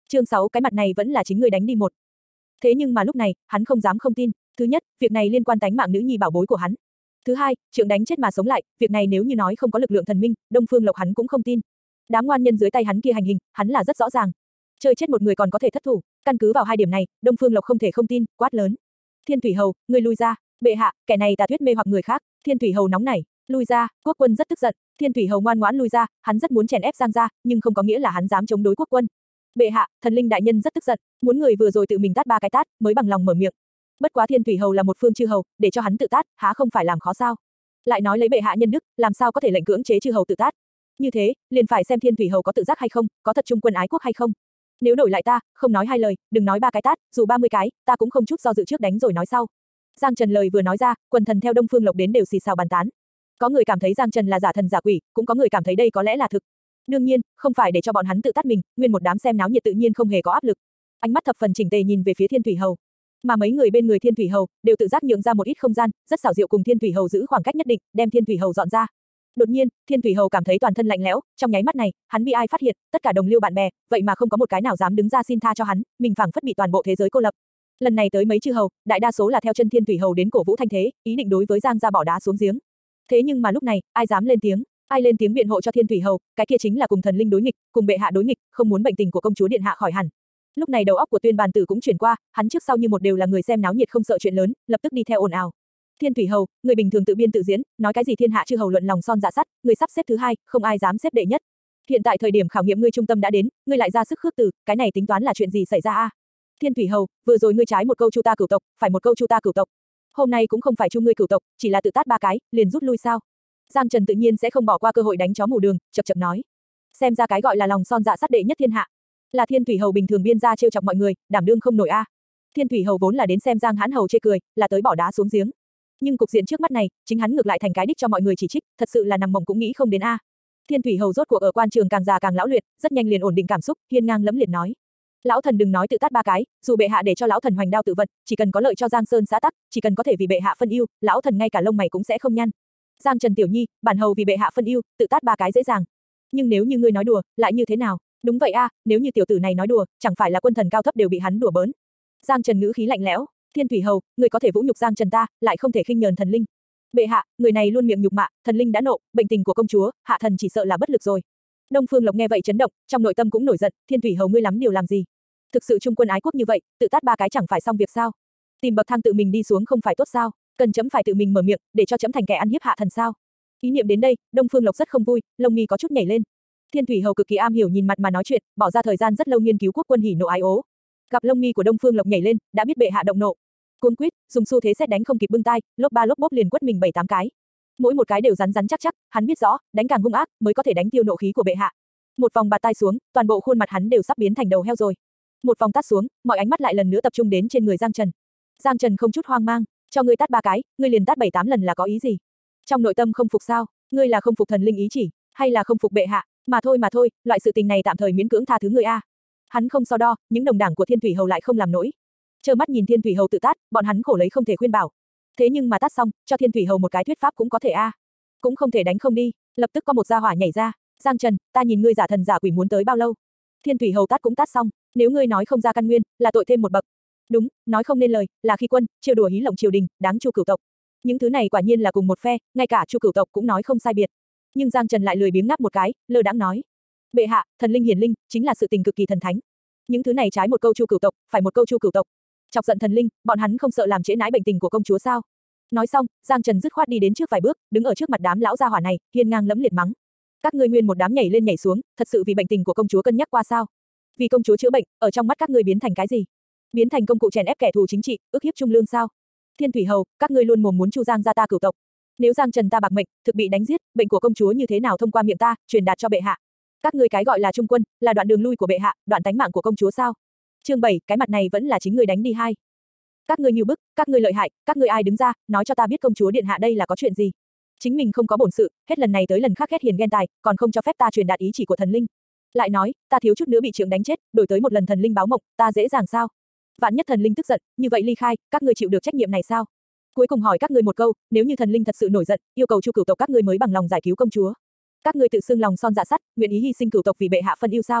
Chương 6, cái mặt này vẫn là chính ngươi đánh đi một. Thế nhưng mà lúc này, hắn không dám không tin. Thứ nhất, việc này liên quan tánh mạng nữ nhi bảo bối của hắn. Thứ hai, trượng đánh chết mà sống lại, việc này nếu như nói không có lực lượng thần minh, Đông Phương Lộc hắn cũng không tin. Đám ngoan nhân dưới tay hắn kia hành hình, hắn là rất rõ ràng. Chơi chết một người còn có thể thất thủ, căn cứ vào hai điểm này, Đông Phương Lộc không thể không tin, quát lớn. Thiên Thủy Hầu, ngươi lui ra, bệ hạ, kẻ này tà thuyết mê hoặc người khác. Thiên Thủy Hầu nóng nảy, lui ra, quốc quân rất tức giận. Thiên Thủy Hầu ngoan ngoãn lui ra, hắn rất muốn chèn ép Giang gia, nhưng không có nghĩa là hắn dám chống đối quốc quân. Bệ hạ, thần linh đại nhân rất tức giận, muốn người vừa rồi tự mình tát 3 cái tát, mới bằng lòng mở miệng. Bất quá Thiên Thủy Hầu là một phương chư hầu, để cho hắn tự tát, há không phải làm khó sao? Lại nói lấy bệ hạ nhân đức, làm sao có thể lệnh cưỡng chế chư hầu tự tát? Như thế, liền phải xem Thiên Thủy Hầu có tự giác hay không, có thật trung quân ái quốc hay không. Nếu đổi lại ta, không nói hai lời, đừng nói 3 cái tát, dù 30 cái, ta cũng không chút do dự trước đánh rồi nói sau. Giang Trần lời vừa nói ra, quần thần theo Đông Phương Lộc đến đều xì xào bàn tán. Có người cảm thấy Giang Trần là giả thần giả quỷ, cũng có người cảm thấy đây có lẽ là thực. Đương nhiên, không phải để cho bọn hắn tự tát mình, nguyên một đám xem náo nhiệt tự nhiên không hề có áp lực. Ánh mắt thập phần chỉnh tề nhìn về phía Thiên Thủy Hầu. Mà mấy người bên người Thiên Thủy Hầu đều tự giác nhượng ra một ít không gian, rất xảo diệu cùng Thiên Thủy Hầu giữ khoảng cách nhất định, đem Thiên Thủy Hầu dọn ra. Đột nhiên, Thiên Thủy Hầu cảm thấy toàn thân lạnh lẽo, trong nháy mắt này, hắn bị ai phát hiện, tất cả đồng liêu bạn bè, vậy mà không có một cái nào dám đứng ra xin tha cho hắn, mình phảng phất bị toàn bộ thế giới cô lập. Lần này tới mấy chư hầu, đại đa số là theo chân Thiên Thủy Hầu đến cổ vũ thanh thế, ý định đối với Giang gia bỏ đá xuống giếng. Thế nhưng mà lúc này, ai dám lên tiếng? Ai lên tiếng biện hộ cho Thiên Thủy Hầu, cái kia chính là cùng thần linh đối nghịch, cùng bệ hạ đối nghịch, không muốn bệnh tình của công chúa điện hạ khỏi hẳn. Lúc này đầu óc của Tuyên Bàn Tử cũng chuyển qua, hắn trước sau như một đều là người xem náo nhiệt không sợ chuyện lớn, lập tức đi theo ồn ào. Thiên Thủy Hầu, người bình thường tự biên tự diễn, nói cái gì thiên hạ chư hầu luận lòng son dạ sắt, người sắp xếp thứ hai, không ai dám xếp đệ nhất. Hiện tại thời điểm khảo nghiệm ngươi trung tâm đã đến, ngươi lại ra sức khước từ, cái này tính toán là chuyện gì xảy ra a? Thiên Thủy Hầu, vừa rồi ngươi trái một câu chu ta cửu tộc, phải một câu chu ta cửu tộc. Hôm nay cũng không phải chu ngươi cửu tộc, chỉ là tự tát 3 cái, liền rút lui sao? Giang Trần tự nhiên sẽ không bỏ qua cơ hội đánh chó mù đường, chậc chậc nói. Xem ra cái gọi là lòng son dạ sắt đệ nhất thiên hạ, là Thiên Thủy Hầu bình thường biên ra trêu chọc mọi người, đảm đương không nổi a. Thiên Thủy Hầu vốn là đến xem Giang Hãn Hầu chê cười, là tới bỏ đá xuống giếng. Nhưng cục diện trước mắt này, chính hắn ngược lại thành cái đích cho mọi người chỉ trích, thật sự là nằm mộng cũng nghĩ không đến a. Thiên Thủy Hầu rốt cuộc ở quan trường càng già càng lão luyện, rất nhanh liền ổn định cảm xúc, hiên ngang lẫm liệt nói: "Lão thần đừng nói tự tát 3 cái, dù bệ hạ để cho lão thần hoành đao tự vận, chỉ cần có lợi cho Giang Sơn xã tắc, chỉ cần có thể vì bệ hạ phân ưu, lão thần ngay cả lông mày cũng sẽ không nhăn. Giang Trần tiểu nhi, bản hầu vì bệ hạ phân ưu, tự tát 3 cái dễ dàng. Nhưng nếu như ngươi nói đùa, lại như thế nào? Đúng vậy a, nếu như tiểu tử này nói đùa, chẳng phải là quân thần cao thấp đều bị hắn đùa bỡn." Giang Trần ngữ khí lạnh lẽo: "Thiên Thủy Hầu, người có thể vũ nhục Giang Trần ta, lại không thể khinh nhờn thần linh. Bệ hạ, người này luôn miệng nhục mạ, thần linh đã nộ, bệnh tình của công chúa, hạ thần chỉ sợ là bất lực rồi." Đông Phương Lộc nghe vậy chấn động, trong nội tâm cũng nổi giận, Thiên Thủy Hầu ngươi lắm điều làm gì? Thực sự trung quân ái quốc như vậy, tự tát 3 cái chẳng phải xong việc sao? Tìm bậc thang tự mình đi xuống không phải tốt sao? Cần chấm phải tự mình mở miệng, để cho chấm thành kẻ ăn hiếp hạ thần sao? Ý niệm đến đây, Đông Phương Lộc rất không vui, lông mi có chút nhảy lên. Thiên Thủy Hầu cực kỳ am hiểu nhìn mặt mà nói chuyện, bỏ ra thời gian rất lâu nghiên cứu quốc quân hỉ nộ ái ố. Gặp lông mi của Đông Phương Lộc nhảy lên, đã biết bệ hạ động nộ. Cuống quýt, dùng xu thế sét đánh không kịp bưng tai, lốp ba lốp bốp liền quất mình 7-8 cái. Mỗi một cái đều rắn rắn chắc chắc, hắn biết rõ, đánh càng hung ác mới có thể đánh tiêu nộ khí của bệ hạ. Một vòng bạt tai xuống, toàn bộ khuôn mặt hắn đều sắp biến thành đầu heo rồi. Một vòng tát xuống, mọi ánh mắt lại lần nữa tập trung đến trên người Giang Trần. Giang Trần không chút hoang mang, cho ngươi tát 3 cái, ngươi liền tát 7-8 lần là có ý gì? Trong nội tâm không phục sao? Ngươi là không phục thần linh ý chỉ, hay là không phục bệ hạ? Mà thôi, loại sự tình này tạm thời miễn cưỡng tha thứ người a. Hắn không so đo, những đồng đảng của Thiên Thủy Hầu lại không làm nổi. Trơ mắt nhìn Thiên Thủy Hầu tự tát, bọn hắn khổ lấy không thể khuyên bảo. Thế nhưng mà tát xong, cho Thiên Thủy Hầu một cái thuyết pháp cũng có thể a. Cũng không thể đánh không đi, lập tức có một gia hỏa nhảy ra, Giang Trần, ta nhìn ngươi giả thần giả quỷ muốn tới bao lâu? Thiên Thủy Hầu tát cũng tát xong, nếu ngươi nói không ra căn nguyên, là tội thêm một bậc. Đúng, nói không nên lời, là khi quân, trêu đùa hí lộng triều đình, đáng Chu cửu tộc. Những thứ này quả nhiên là cùng một phe, ngay cả Chu cửu tộc cũng nói không sai biệt. Nhưng Giang Trần lại lười biếng ngáp một cái, lơ đãng nói: "Bệ hạ, thần linh hiển linh, chính là sự tình cực kỳ thần thánh. Những thứ này trái một câu Chu cửu tộc, phải một câu Chu cửu tộc. Chọc giận thần linh, bọn hắn không sợ làm trễ nãi bệnh tình của công chúa sao?" Nói xong, Giang Trần dứt khoát đi đến trước vài bước, đứng ở trước mặt đám lão gia hỏa này, hiên ngang lẫm liệt mắng: "Các ngươi nguyên một đám nhảy lên nhảy xuống, thật sự vì bệnh tình của công chúa cân nhắc qua sao? Vì công chúa chữa bệnh, ở trong mắt các ngươi biến thành cái gì? Biến thành công cụ chèn ép kẻ thù chính trị, ức hiếp trung lương sao? Thiên Thủy Hầu, các ngươi luôn mồm muốn chu Giang gia ta cửu tộc. Nếu Giang Trần ta bạc mệnh, thực bị đánh giết, bệnh của công chúa như thế nào thông qua miệng ta, truyền đạt cho bệ hạ? Các ngươi cái gọi là trung quân, là đoạn đường lui của bệ hạ, đoạn tánh mạng của công chúa sao?" Chương 7, cái mặt này vẫn là chính ngươi đánh đi hai. Các ngươi như bức, các ngươi lợi hại, các ngươi ai đứng ra, nói cho ta biết công chúa điện hạ đây là có chuyện gì? Chính mình không có bổn sự, hết lần này tới lần khác ghét hiền ghen tài, còn không cho phép ta truyền đạt ý chỉ của thần linh. Lại nói, ta thiếu chút nữa bị trượng đánh chết, đổi tới một lần thần linh báo mộng, ta dễ dàng sao? Vạn nhất thần linh tức giận, như vậy ly khai, các ngươi chịu được trách nhiệm này sao? Cuối cùng hỏi các ngươi một câu, nếu như thần linh thật sự nổi giận, yêu cầu Chu cửu tộc các ngươi mới bằng lòng giải cứu công chúa. Các ngươi tự xưng lòng son dạ sắt, nguyện ý hy sinh cửu tộc vì bệ hạ phân ưu sao?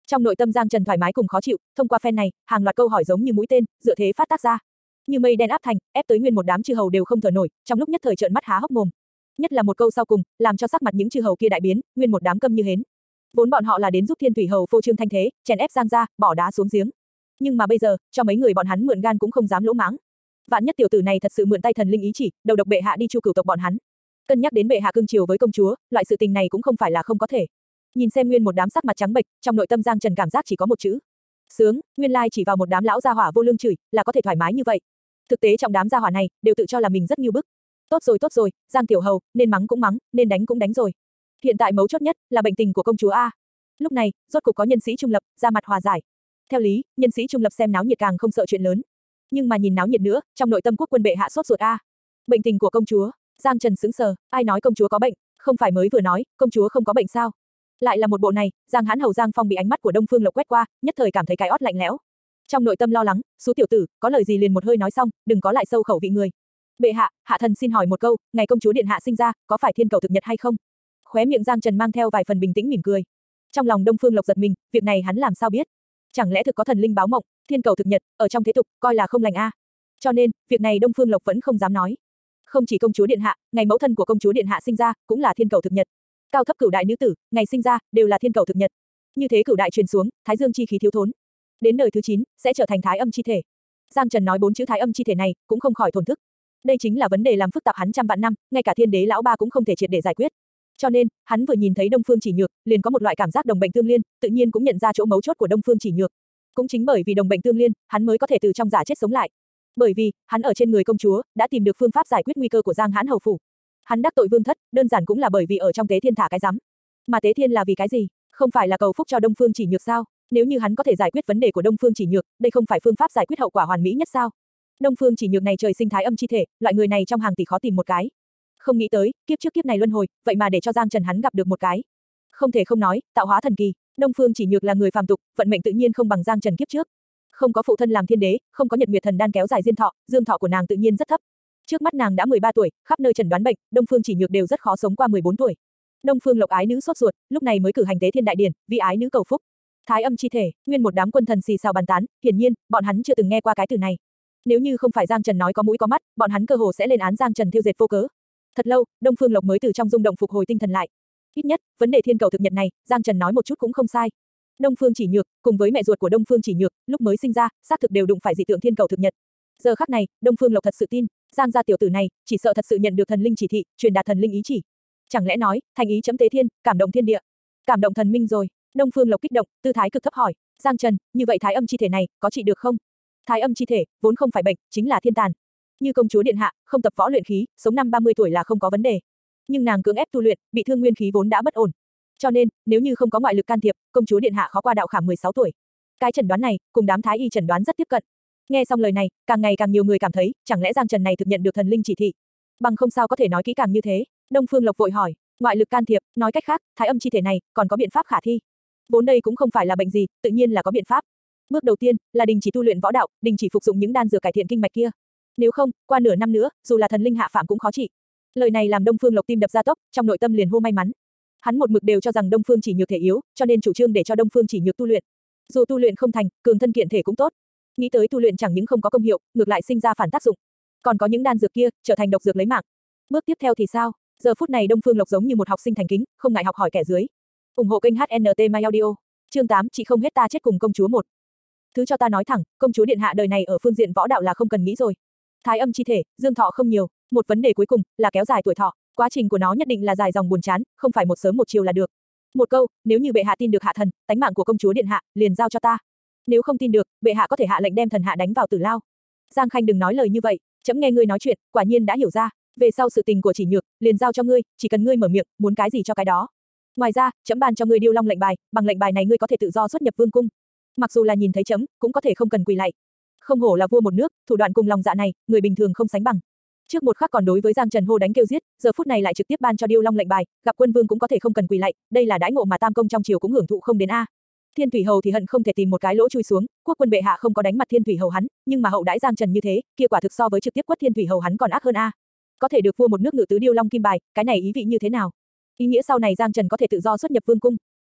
Trong nội tâm Giang Trần thoải mái cùng khó chịu, thông qua phen này, hàng loạt câu hỏi giống như mũi tên, dựa thế phát tác ra. Như mây đen áp thành, ép tới nguyên một đám chư hầu đều không thở nổi, trong lúc nhất thời trợn mắt há hốc mồm. Nhất là một câu sau cùng, làm cho sắc mặt những chư hầu kia đại biến, nguyên một đám câm như hến. Vốn bọn họ là đến giúp Thiên Thủy hầu phô trương thanh thế, chèn ép Giang gia, bỏ đá xuống giếng. Nhưng mà bây giờ, cho mấy người bọn hắn mượn gan cũng không dám lỗ mãng. Vạn nhất tiểu tử này thật sự mượn tay thần linh ý chỉ, đầu độc bệ hạ đi chu cửu tộc bọn hắn. Cân nhắc đến bệ hạ cưng chiều với công chúa, loại sự tình này cũng không phải là không có thể. Nhìn xem nguyên một đám sắc mặt trắng bệch, trong nội tâm Giang Trần cảm giác chỉ có một chữ: sướng. Nguyên lai chỉ vào một đám lão gia hỏa vô lương chửi, là có thể thoải mái như vậy. Thực tế trong đám gia hỏa này, đều tự cho là mình rất nghiêu bức. Tốt rồi, Giang tiểu hầu, nên mắng cũng mắng, nên đánh cũng đánh rồi. Hiện tại mấu chốt nhất là bệnh tình của công chúa a. Lúc này, rốt cục có nhân sĩ trung lập ra mặt hòa giải. Theo lý, nhân sĩ trung lập xem náo nhiệt càng không sợ chuyện lớn. Nhưng mà nhìn náo nhiệt nữa, trong nội tâm quốc quân bệ hạ sốt ruột a. Bệnh tình của công chúa, Giang Trần sững sờ, ai nói công chúa có bệnh, không phải mới vừa nói, công chúa không có bệnh sao? Lại là một bộ này, Giang Hãn hầu Giang Phong bị ánh mắt của Đông Phương Lộc quét qua, nhất thời cảm thấy cái ót lạnh lẽo. Trong nội tâm lo lắng, "Sú tiểu tử, có lời gì liền một hơi nói xong, đừng có lại sâu khẩu vị người." "Bệ hạ, hạ thần xin hỏi một câu, ngày công chúa điện hạ sinh ra, có phải thiên cầu thực nhật hay không?" Khóe miệng Giang Trần mang theo vài phần bình tĩnh mỉm cười. Trong lòng Đông Phương Lộc giật mình, việc này hắn làm sao biết? Chẳng lẽ thực có thần linh báo mộng, thiên cầu thực nhật, ở trong thế tục coi là không lành a? Cho nên, việc này Đông Phương Lộc vẫn không dám nói. Không chỉ công chúa điện hạ, ngày mẫu thân của công chúa điện hạ sinh ra cũng là thiên cầu thực nhật. Cao thấp cửu đại nữ tử, ngày sinh ra đều là thiên cầu thực nhật. Như thế cửu đại truyền xuống, thái dương chi khí thiếu thốn. Đến đời thứ 9 sẽ trở thành thái âm chi thể. Giang Trần nói 4 chữ thái âm chi thể này, cũng không khỏi thổn thức. Đây chính là vấn đề làm phức tạp hắn trăm vạn năm, ngay cả thiên đế lão ba cũng không thể triệt để giải quyết. Cho nên, hắn vừa nhìn thấy Đông Phương Chỉ Nhược, liền có một loại cảm giác đồng bệnh tương liên, tự nhiên cũng nhận ra chỗ mấu chốt của Đông Phương Chỉ Nhược. Cũng chính bởi vì đồng bệnh tương liên, hắn mới có thể từ trong giả chết sống lại. Bởi vì, hắn ở trên người công chúa, đã tìm được phương pháp giải quyết nguy cơ của Giang Hãn hầu phủ. Hắn đắc tội Vương Thất, đơn giản cũng là bởi vì ở trong Tế Thiên thả cái rắm. Mà Tế Thiên là vì cái gì? Không phải là cầu phúc cho Đông Phương Chỉ Nhược sao? Nếu như hắn có thể giải quyết vấn đề của Đông Phương Chỉ Nhược, đây không phải phương pháp giải quyết hậu quả hoàn mỹ nhất sao? Đông Phương Chỉ Nhược này trời sinh thái âm chi thể, loại người này trong hàng tỷ khó tìm một cái. Không nghĩ tới, kiếp trước kiếp này luân hồi, vậy mà để cho Giang Trần hắn gặp được một cái. Không thể không nói, tạo hóa thần kỳ, Đông Phương Chỉ Nhược là người phàm tục, vận mệnh tự nhiên không bằng Giang Trần kiếp trước. Không có phụ thân làm thiên đế, không có Nhật Nguyệt thần đan kéo dài diên thọ, dương thọ của nàng tự nhiên rất thấp. Trước mắt nàng đã 13 tuổi, khắp nơi chẩn đoán bệnh, Đông Phương Chỉ Nhược đều rất khó sống qua 14 tuổi. Đông Phương Lộc ái nữ sốt ruột, lúc này mới cử hành Tế Thiên đại điển, vì ái nữ cầu phúc. Thái âm chi thể, nguyên một đám quân thần xì xào bàn tán, hiển nhiên, bọn hắn chưa từng nghe qua cái từ này. Nếu như không phải Giang Trần nói có mũi có mắt, bọn hắn cơ hồ sẽ lên án Giang Trần thiêu dệt vô cớ. Thật lâu, Đông Phương Lộc mới từ trong rung động phục hồi tinh thần lại. Ít nhất, vấn đề thiên cầu thực nhật này, Giang Trần nói một chút cũng không sai. Đông Phương Chỉ Nhược, cùng với mẹ ruột của Đông Phương Chỉ Nhược, lúc mới sinh ra, xác thực đều đụng phải dị tượng thiên cầu thực nhật. Giờ khắc này, Đông Phương Lộc thật sự tin, Giang gia tiểu tử này, chỉ sợ thật sự nhận được thần linh chỉ thị, truyền đạt thần linh ý chỉ. Chẳng lẽ nói, thành ý chấm Tế Thiên, cảm động thiên địa, cảm động thần minh rồi? Đông Phương Lộc kích động, tư thái cực thấp hỏi, Giang Trần, như vậy thái âm chi thể này, có trị được không? Thái âm chi thể, vốn không phải bệnh, chính là thiên tàn. Như công chúa điện hạ, không tập võ luyện khí, sống năm 30 tuổi là không có vấn đề. Nhưng nàng cưỡng ép tu luyện, bị thương nguyên khí vốn đã bất ổn. Cho nên, nếu như không có ngoại lực can thiệp, công chúa điện hạ khó qua đạo khảm 16 tuổi. Cái chẩn đoán này, cùng đám thái y chẩn đoán rất tiếp cận. Nghe xong lời này, càng ngày càng nhiều người cảm thấy, chẳng lẽ Giang Trần này thực nhận được thần linh chỉ thị? Bằng không sao có thể nói kỹ càng như thế. Đông Phương Lộc vội hỏi, ngoại lực can thiệp, nói cách khác, thái âm chi thể này, còn có biện pháp khả thi. Vốn đây cũng không phải là bệnh gì, tự nhiên là có biện pháp. Bước đầu tiên, là đình chỉ tu luyện võ đạo, đình chỉ phục dụng những đan dược cải thiện kinh mạch kia. Nếu không, qua nửa năm nữa, dù là thần linh hạ phạm cũng khó trị. Lời này làm Đông Phương Lộc tim đập gia tốc, trong nội tâm liền hô may mắn. Hắn một mực đều cho rằng Đông Phương Chỉ Nhược thể yếu, cho nên chủ trương để cho Đông Phương Chỉ Nhược tu luyện. Dù tu luyện không thành, cường thân kiện thể cũng tốt. Nghĩ tới tu luyện chẳng những không có công hiệu, ngược lại sinh ra phản tác dụng. Còn có những đan dược kia, trở thành độc dược lấy mạng. Bước tiếp theo thì sao? Giờ phút này Đông Phương Lộc giống như một học sinh thành kính, không ngại học hỏi kẻ dưới. Ủng hộ kênh HNT My Audio. Chương 8, chị không hết ta chết cùng công chúa 1. Thứ cho ta nói thẳng, công chúa điện hạ đời này ở phương diện võ đạo là không cần nghĩ rồi. Thái âm chi thể, dương thọ không nhiều, một vấn đề cuối cùng là kéo dài tuổi thọ, quá trình của nó nhất định là dài dòng buồn chán, không phải một sớm một chiều là được. Một câu, nếu như bệ hạ tin được hạ thần, tánh mạng của công chúa điện hạ liền giao cho ta. Nếu không tin được, bệ hạ có thể hạ lệnh đem thần hạ đánh vào tử lao. Giang Khanh đừng nói lời như vậy, chấm nghe ngươi nói chuyện, quả nhiên đã hiểu ra, về sau sự tình của Chỉ Nhược, liền giao cho ngươi, chỉ cần ngươi mở miệng, muốn cái gì cho cái đó. Ngoài ra, chấm ban cho ngươi Điêu Long lệnh bài, bằng lệnh bài này ngươi có thể tự do xuất nhập vương cung. Mặc dù là nhìn thấy chấm, cũng có thể không cần quỳ lạy. Không hổ là vua một nước, thủ đoạn cùng lòng dạ này, người bình thường không sánh bằng. Trước một khắc còn đối với Giang Trần hô đánh kêu giết, giờ phút này lại trực tiếp ban cho Điêu Long lệnh bài, gặp quân vương cũng có thể không cần quỳ lạy, đây là đãi ngộ mà Tam công trong triều cũng hưởng thụ không đến a. Thiên Thủy hầu thì hận không thể tìm một cái lỗ chui xuống, quốc quân bệ hạ không có đánh mặt Thiên Thủy hầu hắn, nhưng mà hậu đãi Giang Trần như thế, kia quả thực so với trực tiếp quất Thiên Thủy hầu hắn còn ác hơn a. Có thể được vua một nước ngự tứ Điêu Long kim bài, cái này ý vị như thế nào? Ý nghĩa sau này Giang Trần có thể tự do xuất nhập vương cung.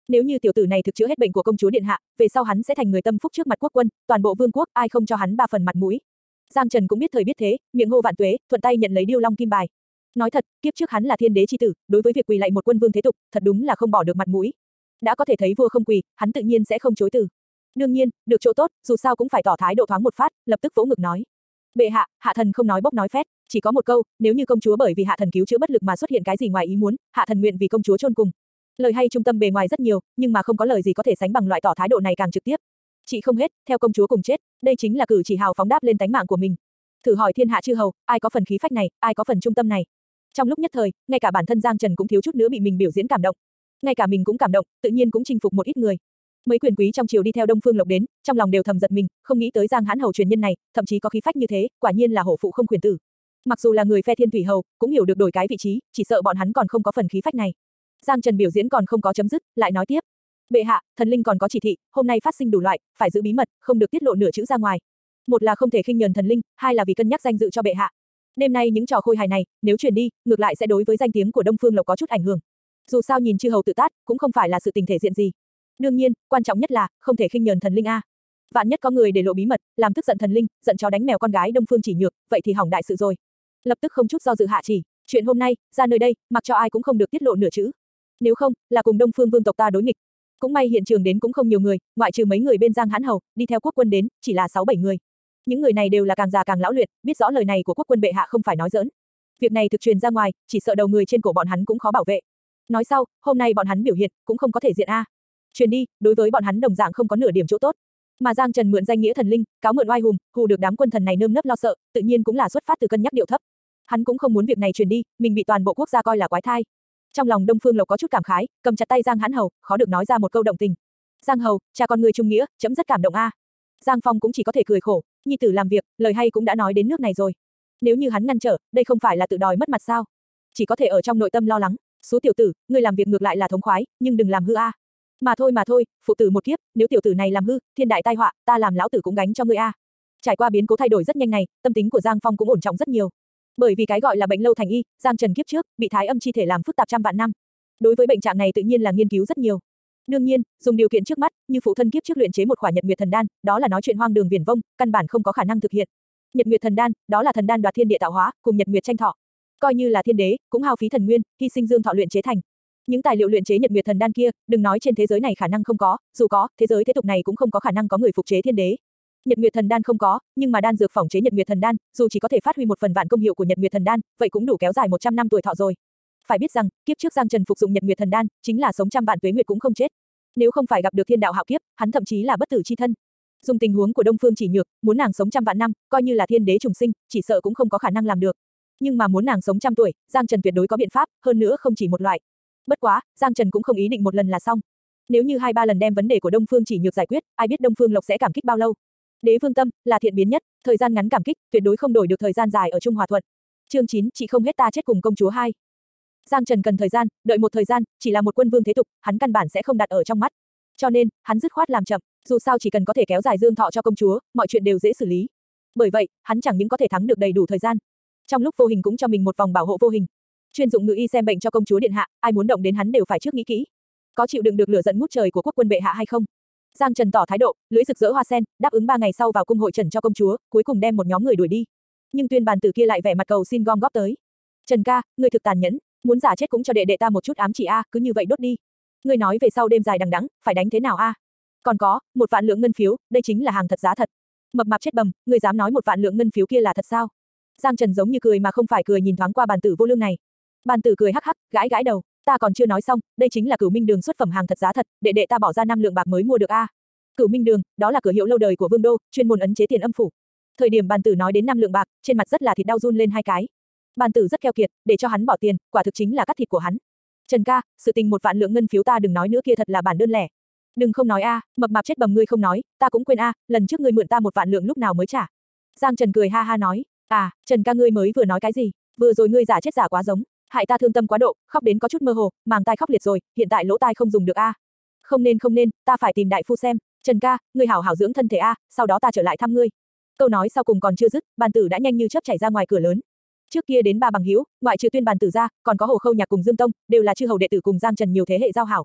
Nếu như tiểu tử này thực chữa hết bệnh của công chúa điện hạ, về sau hắn sẽ thành người tâm phúc trước mặt quốc quân, toàn bộ vương quốc ai không cho hắn 3 phần mặt mũi. Giang Trần cũng biết thời biết thế, miệng hô vạn tuế, thuận tay nhận lấy Điêu Long kim bài. Nói thật, kiếp trước hắn là thiên đế chi tử, đối với việc quỳ lạy một quân vương thế tục, thật đúng là không bỏ được mặt mũi. Đã có thể thấy vua không quỳ, hắn tự nhiên sẽ không chối từ. Đương nhiên, được chỗ tốt, dù sao cũng phải tỏ thái độ thoáng một phát, lập tức vỗ ngực nói: "Bệ hạ, hạ thần không nói bốc nói phét, chỉ có một câu, nếu như công chúa bởi vì hạ thần cứu chữa bất lực mà xuất hiện cái gì ngoài ý muốn, hạ thần nguyện vì công chúa chôn cùng." Lời hay trung tâm bề ngoài rất nhiều, nhưng mà không có lời gì có thể sánh bằng loại tỏ thái độ này càng trực tiếp. Chị không hết, theo công chúa cùng chết, đây chính là cử chỉ hào phóng đáp lên tánh mạng của mình. Thử hỏi thiên hạ chư hầu, ai có phần khí phách này, ai có phần trung tâm này? Trong lúc nhất thời, ngay cả bản thân Giang Trần cũng thiếu chút nữa bị mình biểu diễn cảm động. Ngay cả mình cũng cảm động, tự nhiên cũng chinh phục một ít người. Mấy quyền quý trong triều đi theo Đông Phương Lộc đến, trong lòng đều thầm giật mình, không nghĩ tới Giang Hãn hầu truyền nhân này, thậm chí có khí phách như thế, quả nhiên là hổ phụ không khuyển tử. Mặc dù là người phe Thiên Thủy hầu, cũng hiểu được đổi cái vị trí, chỉ sợ bọn hắn còn không có phần khí phách này. Giang Trần biểu diễn còn không có chấm dứt, lại nói tiếp: "Bệ hạ, thần linh còn có chỉ thị, hôm nay phát sinh đủ loại, phải giữ bí mật, không được tiết lộ nửa chữ ra ngoài. Một là không thể khinh nhờn thần linh, hai là vì cân nhắc danh dự cho bệ hạ. Đêm nay những trò khôi hài này, nếu truyền đi, ngược lại sẽ đối với danh tiếng của Đông Phương Lộc có chút ảnh hưởng. Dù sao nhìn chư hầu tự tát, cũng không phải là sự tình thể diện gì. Đương nhiên, quan trọng nhất là không thể khinh nhờn thần linh a. Vạn nhất có người để lộ bí mật, làm tức giận thần linh, giận chó đánh mèo con gái Đông Phương Chỉ Nhược, vậy thì hỏng đại sự rồi." Lập tức không chút do dự hạ chỉ, chuyện hôm nay, ra nơi đây, mặc cho ai cũng không được tiết lộ nửa chữ. Nếu không, là cùng Đông Phương vương tộc ta đối nghịch. Cũng may hiện trường đến cũng không nhiều người, ngoại trừ mấy người bên Giang Hãn hầu, đi theo quốc quân đến, chỉ là 6-7 người. Những người này đều là càng già càng lão luyện, biết rõ lời này của quốc quân bệ hạ không phải nói giỡn. Việc này thực truyền ra ngoài, chỉ sợ đầu người trên cổ bọn hắn cũng khó bảo vệ. Nói sau, hôm nay bọn hắn biểu hiện, cũng không có thể diện a. Truyền đi, đối với bọn hắn đồng dạng không có nửa điểm chỗ tốt. Mà Giang Trần mượn danh nghĩa thần linh, cáo mượn oai hùng, hù được đám quân thần này nơm nớp lo sợ, tự nhiên cũng là xuất phát từ cân nhắc điệu thấp. Hắn cũng không muốn việc này truyền đi, mình bị toàn bộ quốc gia coi là quái thai. Trong lòng Đông Phương Lộc có chút cảm khái, cầm chặt tay Giang Hãn hầu, khó được nói ra một câu động tình. "Giang hầu, cha con người trung nghĩa, chấm rất cảm động a." Giang Phong cũng chỉ có thể cười khổ, nhi tử làm việc, lời hay cũng đã nói đến nước này rồi. Nếu như hắn ngăn trở, đây không phải là tự đòi mất mặt sao? Chỉ có thể ở trong nội tâm lo lắng, "Số tiểu tử, ngươi làm việc ngược lại là thống khoái, nhưng đừng làm hư a." Mà thôi, phụ tử một kiếp, nếu tiểu tử này làm hư, thiên đại tai họa, ta làm lão tử cũng gánh cho ngươi a." Trải qua biến cố thay đổi rất nhanh này, tâm tính của Giang Phong cũng ổn trọng rất nhiều. Bởi vì cái gọi là bệnh lâu thành y, Giang Trần kiếp trước bị thái âm chi thể làm phức tạp trăm vạn năm. Đối với bệnh trạng này tự nhiên là nghiên cứu rất nhiều. Đương nhiên, dùng điều kiện trước mắt, như phụ thân kiếp trước luyện chế một khỏa Nhật Nguyệt Thần Đan, đó là nói chuyện hoang đường viển vông, căn bản không có khả năng thực hiện. Nhật Nguyệt Thần Đan, đó là thần đan đoạt thiên địa tạo hóa, cùng Nhật Nguyệt tranh thọ. Coi như là thiên đế, cũng hao phí thần nguyên, hy sinh dương thọ luyện chế thành. Những tài liệu luyện chế Nhật Nguyệt Thần Đan kia, đừng nói trên thế giới này khả năng không có, dù có, thế giới thế tục này cũng không có khả năng có người phục chế thiên đế. Nhật Nguyệt Thần Đan không có, nhưng mà đan dược phỏng chế Nhật Nguyệt Thần Đan, dù chỉ có thể phát huy một phần vạn công hiệu của Nhật Nguyệt Thần Đan, vậy cũng đủ kéo dài 100 năm tuổi thọ rồi. Phải biết rằng, kiếp trước Giang Trần phục dụng Nhật Nguyệt Thần Đan, chính là sống trăm vạn tuế nguyệt cũng không chết. Nếu không phải gặp được thiên đạo hạo kiếp, hắn thậm chí là bất tử chi thân. Dùng tình huống của Đông Phương Chỉ Nhược, muốn nàng sống trăm vạn năm, coi như là thiên đế trùng sinh, chỉ sợ cũng không có khả năng làm được. Nhưng mà muốn nàng sống trăm tuổi, Giang Trần tuyệt đối có biện pháp, hơn nữa không chỉ một loại. Bất quá, Giang Trần cũng không ý định một lần là xong. Nếu như 2-3 lần đem vấn đề của Đông Phương Chỉ Nhược giải quyết, ai biết Đông Phương Lộc sẽ cảm kích bao lâu. Đế vương tâm là thiện biến nhất, thời gian ngắn cảm kích, tuyệt đối không đổi được thời gian dài ở chung hòa thuận. Chương 9, chị không hết ta chết cùng công chúa 2. Giang Trần cần thời gian, đợi một thời gian, chỉ là một quân vương thế tục, hắn căn bản sẽ không đặt ở trong mắt. Cho nên, hắn dứt khoát làm chậm, dù sao chỉ cần có thể kéo dài dương thọ cho công chúa, mọi chuyện đều dễ xử lý. Bởi vậy, hắn chẳng những có thể thắng được đầy đủ thời gian, trong lúc vô hình cũng cho mình một vòng bảo hộ vô hình. Chuyên dụng ngự y xem bệnh cho công chúa điện hạ, ai muốn động đến hắn đều phải trước nghĩ kỹ. Có chịu đựng được lửa giận ngút trời của quốc quân bệ hạ hay không? Giang Trần tỏ thái độ, lưỡi rực rỡ hoa sen, đáp ứng 3 ngày sau vào cung hội trần cho công chúa, cuối cùng đem một nhóm người đuổi đi. Nhưng Tuyên Bàn Tử kia lại vẻ mặt cầu xin gom góp tới. "Trần ca, ngươi thực tàn nhẫn, muốn giả chết cũng cho đệ đệ ta một chút ám chỉ a, cứ như vậy đốt đi. Ngươi nói về sau đêm dài đằng đẵng, phải đánh thế nào a? Còn có, 1 vạn lượng ngân phiếu, đây chính là hàng thật giá thật." Mập mạp chết bầm, ngươi dám nói 1 vạn lượng ngân phiếu kia là thật sao? Giang Trần giống như cười mà không phải cười nhìn thoáng qua Bàn Tử vô lương này. Bàn Tử cười hắc hắc, gãi gãi đầu, "Ta còn chưa nói xong, đây chính là Cửu Minh Đường xuất phẩm hàng thật giá thật, đệ đệ ta bỏ ra 5 lượng bạc mới mua được a." Cửu Minh Đường, đó là cửa hiệu lâu đời của Vương đô, chuyên môn ấn chế tiền âm phủ. Thời điểm Bàn Tử nói đến 5 lượng bạc, trên mặt rất là thịt đau run lên 2 cái. Bàn Tử rất keo kiệt, để cho hắn bỏ tiền, quả thực chính là cắt thịt của hắn. "Trần ca, sự tình 1 vạn lượng ngân phiếu ta đừng nói nữa kia thật là bản đơn lẻ." "Đừng không nói a, mập mạp chết bầm ngươi không nói, ta cũng quên a, lần trước ngươi mượn ta 1 vạn lượng lúc nào mới trả?" Giang Trần cười ha ha nói, "À, Trần ca ngươi mới vừa nói cái gì? Vừa rồi ngươi giả chết giả quá giống, hại ta thương tâm quá độ, khóc đến có chút mơ hồ, màng tai khóc liệt rồi, hiện tại lỗ tai không dùng được a." Không nên, ta phải tìm đại phu xem. Trần ca, ngươi hảo hảo dưỡng thân thể a, sau đó ta trở lại thăm ngươi." Câu nói sau cùng còn chưa dứt, Bàn Tử đã nhanh như chớp chạy ra ngoài cửa lớn. Trước kia đến 3 bằng hữu, ngoại trừ Tuyên Bàn Tử ra, còn có Hồ Khâu Nhạc cùng Dương Tông, đều là chư hầu đệ tử cùng Giang Trần nhiều thế hệ giao hảo.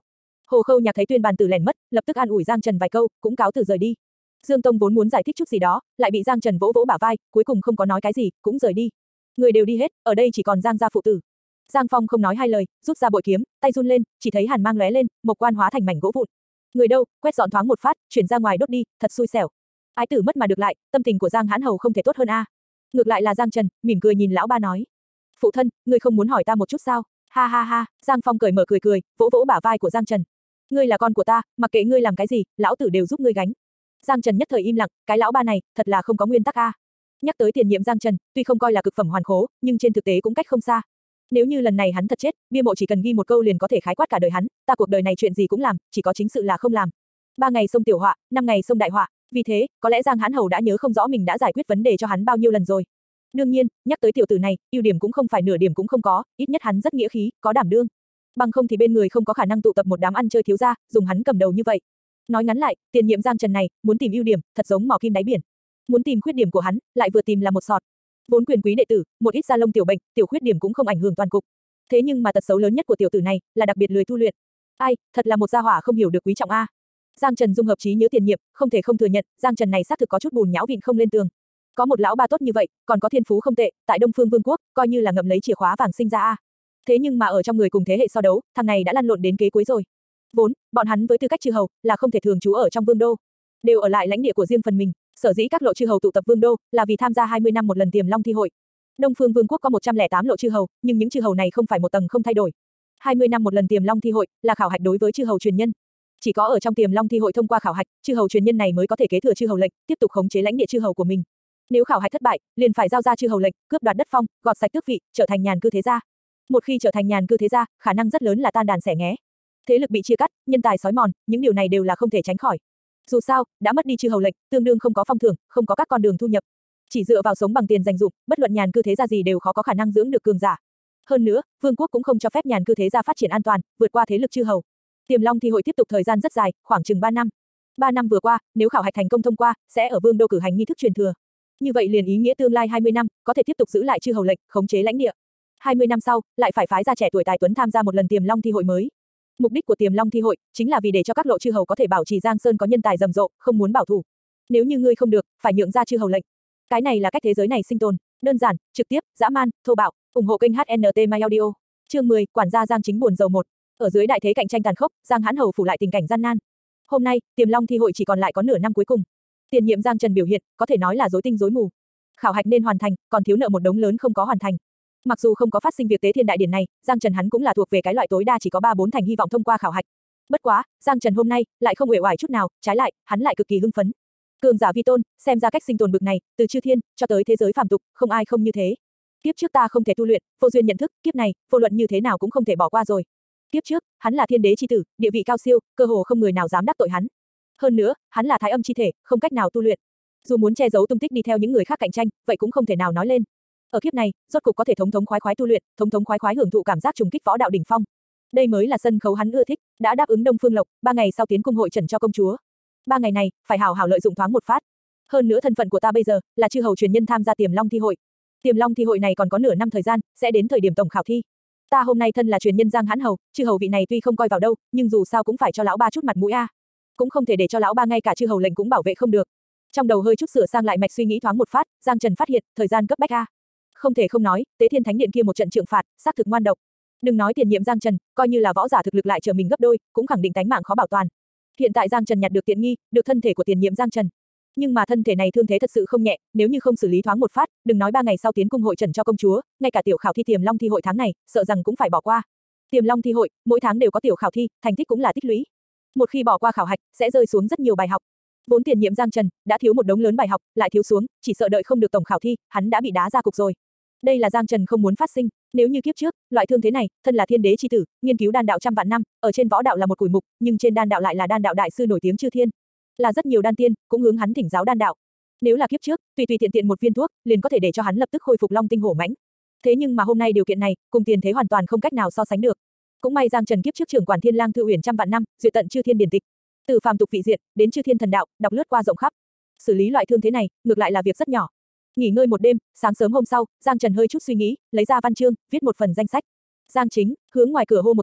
Hồ Khâu Nhạc thấy Tuyên Bàn Tử lẻn mất, lập tức an ủi Giang Trần vài câu, cũng cáo từ rời đi. Dương Tông vốn muốn giải thích chút gì đó, lại bị Giang Trần vỗ vỗ bả vai, cuối cùng không có nói cái gì, cũng rời đi. Người đều đi hết, ở đây chỉ còn Giang gia phụ tử. Giang Phong không nói hai lời, rút ra bội kiếm, tay run lên, chỉ thấy hàn mang lóe lên, Mộc Quan hóa thành mảnh gỗ vụn. Người đâu, quét dọn thoáng một phát, chuyển ra ngoài đốt đi, thật xui xẻo. Ái tử mất mà được lại, tâm tình của Giang Hãn Hầu không thể tốt hơn a. Ngược lại là Giang Trần, mỉm cười nhìn lão ba nói: "Phụ thân, ngươi không muốn hỏi ta một chút sao?" Ha ha ha, Giang Phong cởi mở cười cười, vỗ vỗ bả vai của Giang Trần. "Ngươi là con của ta, mặc kệ ngươi làm cái gì, lão tử đều giúp ngươi gánh." Giang Trần nhất thời im lặng, cái lão ba này, thật là không có nguyên tắc a. Nhắc tới tiền nhiệm Giang Trần, tuy không coi là cực phẩm hoàn khố, nhưng trên thực tế cũng cách không xa. Nếu như lần này hắn thật chết, bia mộ chỉ cần ghi một câu liền có thể khái quát cả đời hắn, ta cuộc đời này chuyện gì cũng làm, chỉ có chính sự là không làm. 3 ngày xông tiểu họa, 5 ngày xông đại họa, vì thế, có lẽ Giang Hãn Hầu đã nhớ không rõ mình đã giải quyết vấn đề cho hắn bao nhiêu lần rồi. Đương nhiên, nhắc tới tiểu tử này, ưu điểm cũng không phải nửa điểm cũng không có, ít nhất hắn rất nghĩa khí, có đảm đương. Bằng không thì bên người không có khả năng tụ tập một đám ăn chơi thiếu gia, dùng hắn cầm đầu như vậy. Nói ngắn lại, tiền nhiệm Giang Trần này, muốn tìm ưu điểm, thật giống mỏ kim đáy biển. Muốn tìm khuyết điểm của hắn, lại vừa tìm là một sọt. Vốn quyền quý đệ tử, một ít da lông tiểu bệnh, tiểu khuyết điểm cũng không ảnh hưởng toàn cục. Thế nhưng mà tật xấu lớn nhất của tiểu tử này, là đặc biệt lười tu luyện. Ai, thật là một gia hỏa không hiểu được quý trọng a. Giang Trần dung hợp trí nhớ tiền nhiệm, không thể không thừa nhận, Giang Trần này xác thực có chút bùn nhão vịn không lên tường. Có một lão ba tốt như vậy, còn có thiên phú không tệ, tại Đông Phương Vương quốc, coi như là ngậm lấy chìa khóa vàng sinh ra a. Thế nhưng mà ở trong người cùng thế hệ so đấu, thằng này đã lăn lộn đến kế cuối rồi. Vốn, bọn hắn với tư cách chư hầu, là không thể thường trú ở trong vương đô, đều ở lại lãnh địa của riêng phần mình. Sở dĩ các lộ chư hầu tụ tập vương đô, là vì tham gia 20 năm một lần Tiềm Long thi hội. Đông Phương Vương quốc có 108 lộ chư hầu, nhưng những chư hầu này không phải một tầng không thay đổi. 20 năm một lần Tiềm Long thi hội, là khảo hạch đối với chư hầu truyền nhân. Chỉ có ở trong Tiềm Long thi hội thông qua khảo hạch, chư hầu truyền nhân này mới có thể kế thừa chư hầu lệnh, tiếp tục khống chế lãnh địa chư hầu của mình. Nếu khảo hạch thất bại, liền phải giao ra chư hầu lệnh, cướp đoạt đất phong, gọt sạch tước vị, trở thành nhàn cư thế gia. Một khi trở thành nhàn cư thế gia, khả năng rất lớn là tan đàn xẻ nghé. Thế lực bị chia cắt, nhân tài sói mòn, những điều này đều là không thể tránh khỏi. Dù sao, đã mất đi chư hầu lệnh, tương đương không có phong thưởng, không có các con đường thu nhập. Chỉ dựa vào sống bằng tiền dành dụm, bất luận nhàn cư thế gia gì đều khó có khả năng dưỡng được cường giả. Hơn nữa, vương quốc cũng không cho phép nhàn cư thế gia phát triển an toàn, vượt qua thế lực chư hầu. Tiềm Long thi hội tiếp tục thời gian rất dài, khoảng chừng 3 năm. 3 năm vừa qua, nếu khảo hạch thành công thông qua, sẽ ở vương đô cử hành nghi thức truyền thừa. Như vậy liền ý nghĩa tương lai 20 năm, có thể tiếp tục giữ lại chư hầu lệnh, khống chế lãnh địa. 20 năm sau, lại phải phái ra trẻ tuổi tài tuấn tham gia một lần Tiềm Long thi hội mới. Mục đích của Tiềm Long thi hội chính là vì để cho các lộ chư hầu có thể bảo trì Giang Sơn có nhân tài rầm rộ, không muốn bảo thủ. Nếu như ngươi không được, phải nhượng ra chư hầu lệnh. Cái này là cách thế giới này sinh tồn, đơn giản, trực tiếp, dã man, thô bạo. ủng hộ kênh HNT My Audio. Chương 10, quản gia Giang chính buồn rầu 1. Ở dưới đại thế cạnh tranh tàn khốc, Giang Hãn Hầu phủ lại tình cảnh gian nan. Hôm nay, Tiềm Long thi hội chỉ còn lại có nửa năm cuối cùng. Tiền nhiệm Giang Trần biểu hiện, có thể nói là rối tinh rối mù. Khảo hạch nên hoàn thành, còn thiếu nợ một đống lớn không có hoàn thành. Mặc dù không có phát sinh việc tế thiên đại điển này, Giang Trần hắn cũng là thuộc về cái loại tối đa chỉ có 3-4 thành hy vọng thông qua khảo hạch. Bất quá, Giang Trần hôm nay lại không uể oải chút nào, trái lại, hắn lại cực kỳ hưng phấn. Cường giả vi tôn, xem ra cách sinh tồn bực này, từ chư thiên cho tới thế giới phàm tục, không ai không như thế. Kiếp trước ta không thể tu luyện, vô duyên nhận thức, kiếp này, vô luận như thế nào cũng không thể bỏ qua rồi. Kiếp trước, hắn là thiên đế chi tử, địa vị cao siêu, cơ hồ không người nào dám đắc tội hắn. Hơn nữa, hắn là thái âm chi thể, không cách nào tu luyện. Dù muốn che giấu tung tích đi theo những người khác cạnh tranh, vậy cũng không thể nào nói lên. Ở kiếp này, rốt cục có thể thống thống khoái khoái tu luyện, thống thống khoái khoái hưởng thụ cảm giác trùng kích võ đạo đỉnh phong. Đây mới là sân khấu hắn ưa thích, đã đáp ứng Đông Phương Lộc, 3 ngày sau tiến cung hội trần cho công chúa. 3 ngày này, phải hảo hảo lợi dụng thoáng một phát. Hơn nữa thân phận của ta bây giờ là chư hầu truyền nhân tham gia Tiềm Long thi hội. Tiềm Long thi hội này còn có nửa năm thời gian, sẽ đến thời điểm tổng khảo thi. Ta hôm nay thân là truyền nhân Giang Hãn Hầu, chư hầu vị này tuy không coi vào đâu, nhưng dù sao cũng phải cho lão ba chút mặt mũi a. Cũng không thể để cho lão ba ngay cả chư hầu lệnh cũng bảo vệ không được. Trong đầu hơi chút sửa sang lại mạch suy nghĩ thoáng một phát, Giang Trần phát hiện, thời gian cấp bách a. Không thể không nói, Tế Thiên Thánh Điện kia một trận trượng phạt, xác thực ngoan độc. Đừng nói tiền nhiệm Giang Trần, coi như là võ giả thực lực lại trở mình gấp đôi, cũng khẳng định tánh mạng khó bảo toàn. Hiện tại Giang Trần nhặt được tiện nghi, được thân thể của tiền nhiệm Giang Trần. Nhưng mà thân thể này thương thế thật sự không nhẹ, nếu như không xử lý thoáng một phát, đừng nói 3 ngày sau tiến cung hội trần cho công chúa, ngay cả tiểu khảo thi Tiềm Long thi hội tháng này, sợ rằng cũng phải bỏ qua. Tiềm Long thi hội, mỗi tháng đều có tiểu khảo thi, thành tích cũng là tích lũy. Một khi bỏ qua khảo hạch, sẽ rơi xuống rất nhiều bài học. Vốn tiền nhiệm Giang Trần đã thiếu một đống lớn bài học, lại thiếu xuống, chỉ sợ đợi không được tổng khảo thi, hắn đã bị đá ra cục rồi. Đây là Giang Trần không muốn phát sinh, nếu như kiếp trước, loại thương thế này, thân là thiên đế chi tử, nghiên cứu đan đạo trăm vạn năm, ở trên võ đạo là một củi mục, nhưng trên đan đạo lại là đan đạo đại sư nổi tiếng chư thiên. Là rất nhiều đan tiên, cũng hướng hắn thỉnh giáo đan đạo. Nếu là kiếp trước, tùy tùy tiện tiện một viên thuốc, liền có thể để cho hắn lập tức khôi phục long tinh hổ mãnh. Thế nhưng mà hôm nay điều kiện này, cùng tiền thế hoàn toàn không cách nào so sánh được. Cũng may Giang Trần kiếp trước trưởng quản Thiên Lang Thư Uyển trăm vạn năm, duyệt tận chư thiên điển tịch. Từ phàm tục vị diện, đến chư thiên thần đạo, đọc lướt qua rộng khắp. Xử lý loại thương thế này, ngược lại là việc rất nhỏ. Nghỉ ngơi một đêm, sáng sớm hôm sau, Giang Trần hơi chút suy nghĩ, lấy ra văn chương, viết một phần danh sách. Giang Chính, hướng ngoài cửa hô một tiếng,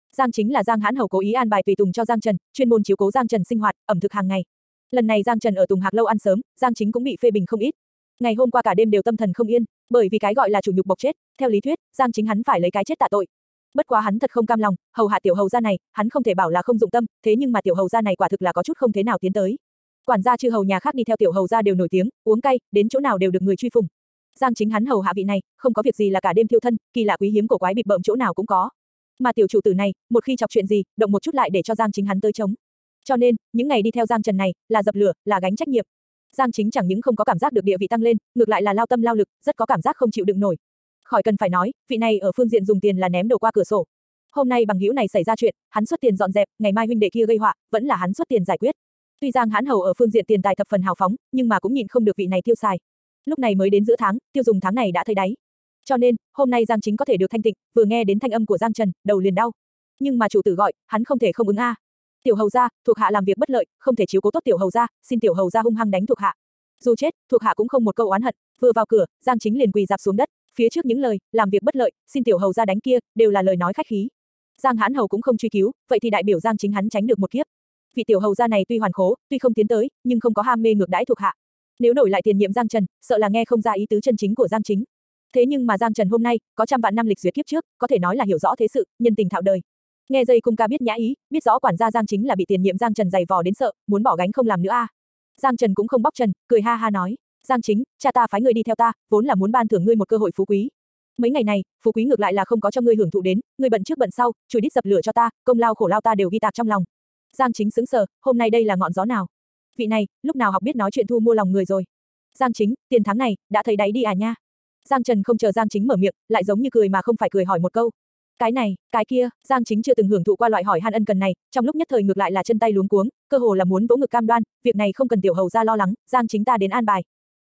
Giang Chính là Giang Hãn Hầu cố ý an bài tùy tùng cho Giang Trần, chuyên môn chiếu cố Giang Trần sinh hoạt, ẩm thực hàng ngày. Lần này Giang Trần ở Tùng Hạc lâu ăn sớm, Giang Chính cũng bị phê bình không ít. Ngày hôm qua cả đêm đều tâm thần không yên, bởi vì cái gọi là chủ nhục bộc chết, theo lý thuyết, Giang Chính hắn phải lấy cái chết tạ tội. Bất quá hắn thật không cam lòng, hầu hạ tiểu hầu gia này, hắn không thể bảo là không dụng tâm, thế nhưng mà tiểu hầu gia này quả thực là có chút không thế nào tiến tới. Quản gia chư hầu nhà khác đi theo tiểu hầu gia đều nổi tiếng, uống cay, đến chỗ nào đều được người truy phủng. Giang Chính hắn hầu hạ vị này, không có việc gì là cả đêm thiêu thân, kỳ lạ quý hiếm cổ quái bịp bợm chỗ nào cũng có. Mà tiểu chủ tử này, một khi chọc chuyện gì, động một chút lại để cho Giang Chính hắn tới chống. Cho nên, những ngày đi theo Giang Trần này, là dập lửa, là gánh trách nhiệm. Giang Chính chẳng những không có cảm giác được địa vị tăng lên, ngược lại là lao tâm lao lực, rất có cảm giác không chịu đựng nổi. Khỏi cần phải nói, vị này ở phương diện dùng tiền là ném đồ qua cửa sổ. Hôm nay bằng hữu này xảy ra chuyện, hắn xuất tiền dọn dẹp, ngày mai huynh đệ kia gây họa, vẫn là hắn xuất tiền giải quyết. Tuy Giang Hãn Hầu ở phương diện tiền tài thập phần hào phóng, nhưng mà cũng nhịn không được vị này tiêu xài. Lúc này mới đến giữa tháng, tiêu dùng tháng này đã thấy đáy. Cho nên, hôm nay Giang Chính có thể được thanh tịnh, vừa nghe đến thanh âm của Giang Trần, đầu liền đau. Nhưng mà chủ tử gọi, hắn không thể không ứng a. Tiểu hầu gia, thuộc hạ làm việc bất lợi, không thể chiếu cố tốt tiểu hầu gia, xin tiểu hầu gia hung hăng đánh thuộc hạ. Dù chết, thuộc hạ cũng không một câu oán hận. Vừa vào cửa, Giang Chính liền quỳ rạp xuống đất, phía trước những lời làm việc bất lợi, xin tiểu hầu gia đánh kia, đều là lời nói khách khí. Giang Hãn Hầu cũng không truy cứu, vậy thì đại biểu Giang Chính hắn tránh được một kiếp. Vị tiểu hầu gia này tuy hoàn khố, tuy không tiến tới, nhưng không có ham mê ngược đãi thuộc hạ. Nếu đổi lại tiền nhiệm Giang Trần, sợ là nghe không ra ý tứ chân chính của Giang Chính. Thế nhưng mà Giang Trần hôm nay, có trăm vạn năm lịch duyệt kiếp trước, có thể nói là hiểu rõ thế sự, nhân tình thạo đời. Nghe dây cung ca biết nhã ý, biết rõ quản gia Giang Chính là bị tiền nhiệm Giang Trần giày vò đến sợ, muốn bỏ gánh không làm nữa a. Giang Trần cũng không bóc trần, cười ha ha nói, Giang Chính, cha ta phái người đi theo ta, vốn là muốn ban thưởng ngươi một cơ hội phú quý. Mấy ngày này, phú quý ngược lại là không có cho ngươi hưởng thụ đến, ngươi bận trước bận sau, chùi đít dập lửa cho ta, công lao khổ lao ta đều ghi tạc trong lòng. Giang Chính sững sờ, hôm nay đây là ngọn gió nào? Vị này, lúc nào học biết nói chuyện thu mua lòng người rồi? Giang Chính, tiền tháng này, đã thấy đáy đi à nha? Giang Trần không chờ Giang Chính mở miệng, lại giống như cười mà không phải cười hỏi một câu. Cái này, cái kia, Giang Chính chưa từng hưởng thụ qua loại hỏi han ân cần này, trong lúc nhất thời ngược lại là chân tay luống cuống, cơ hồ là muốn vỗ ngực cam đoan, việc này không cần tiểu hầu gia lo lắng, Giang Chính ta đến an bài.